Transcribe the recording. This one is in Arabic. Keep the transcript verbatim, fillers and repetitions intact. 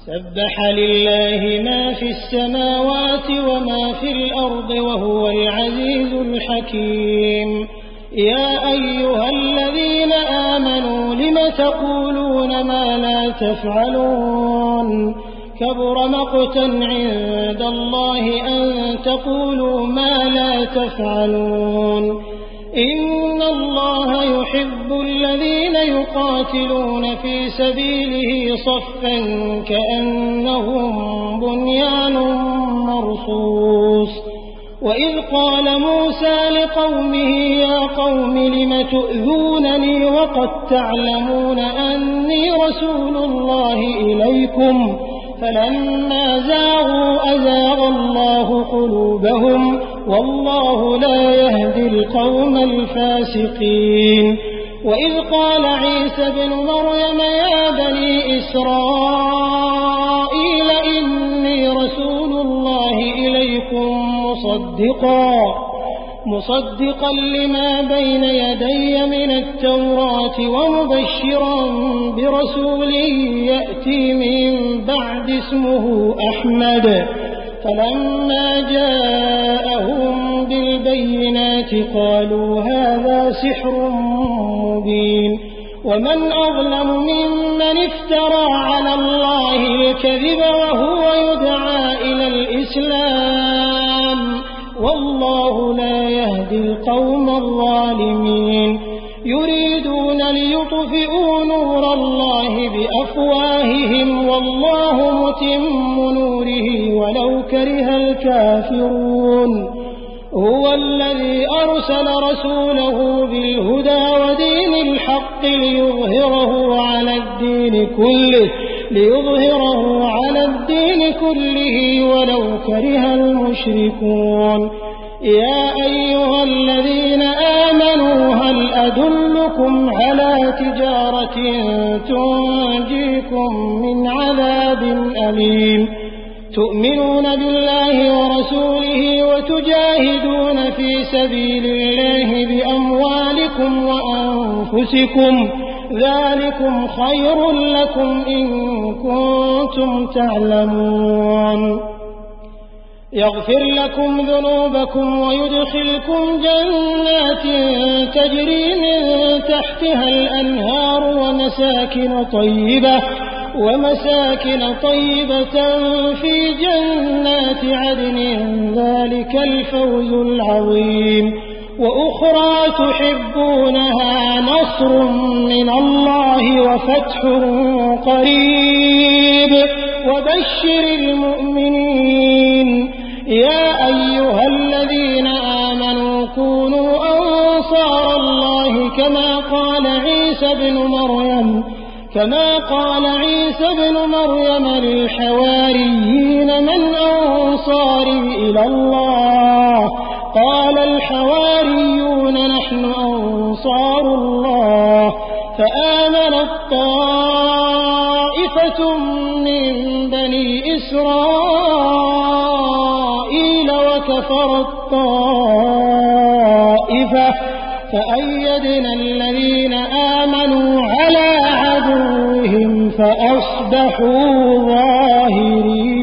سبح لله ما في السماوات وما في الأرض وهو العزيز الحكيم. يا أيها الذين آمنوا لم تقولون ما لا تفعلون كبر مقتا عند الله أن تقولوا ما لا تفعلون. إن الله يحب الذين يقاتلون في سبيله صفا كأنهم بنيان مرصوص. وإذ قال موسى لقومه يا قوم لم تؤذونني وقد تعلمون أني رسول الله إليكم فلما زاغوا أزاغ الله قلوبهم والله لا يهدي القوم الفاسقين. وإذ قال عيسى بن مريم يا بني إسرائيل إني رسول الله إليكم مصدقا مصدقا لما بين يدي من التوراة ومبشرا برسول يأتي من بعد اسمه أحمد. فلما جاءهم بالبينات قالوا هذا سحر مبين. ومن أظلم ممن افترى على الله الكذب وهو يدعى إلى الإسلام والله لا يهدي القوم الظالمين. يريدون ليطفئوا نور الله بأفواههم والله متم نوره ولو كره الكافرون. هو الذي أرسل رسوله بالهدى ودين الحق ليظهره على الدين كله ليظهره على الدين كله ولو كره المشركون. يا أيها الذين آمنوا هل أدلكم على تجارة تنجيكم من عذاب أليم تؤمنون بالله ورسوله وتجاهدون في سبيل الله بأموالكم وأنفسكم ذلكم خير لكم إن كنتم تعلمون. يغفر لكم ذنوبكم ويدخلكم جنات تجري من تحتها الأنهار ومساكن طيبة ومساكن طيبة في جنات عدن ذلك الفوز العظيم. وأخرى تحبونها نصر من الله وفتح قريب وبشر المؤمنين. يا أيها الذين آمنوا كونوا أنصار الله كما قال عيسى بن مريم كما قال عيسى بن مريم للحواريين من أنصاري إلى الله قال الحواريون نحن أنصار الله. فآمنت طائفة من بني إسرائيل وكفرت طائفة فأيدنا الذين آمنوا على عدوهم فأصبحوا ظاهرين.